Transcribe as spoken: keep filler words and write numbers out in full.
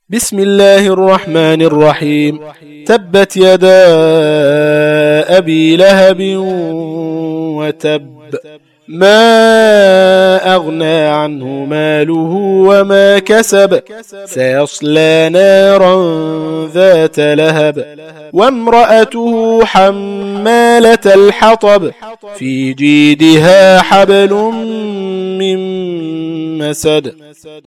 بسم الله الرحمن الرحيم. تبت يدا أبي لهب وتب، ما أغنى عنه ماله وما كسب، سيصلى نارا ذات لهب، وامرأته حمالة الحطب، في جيدها حبل من مسد.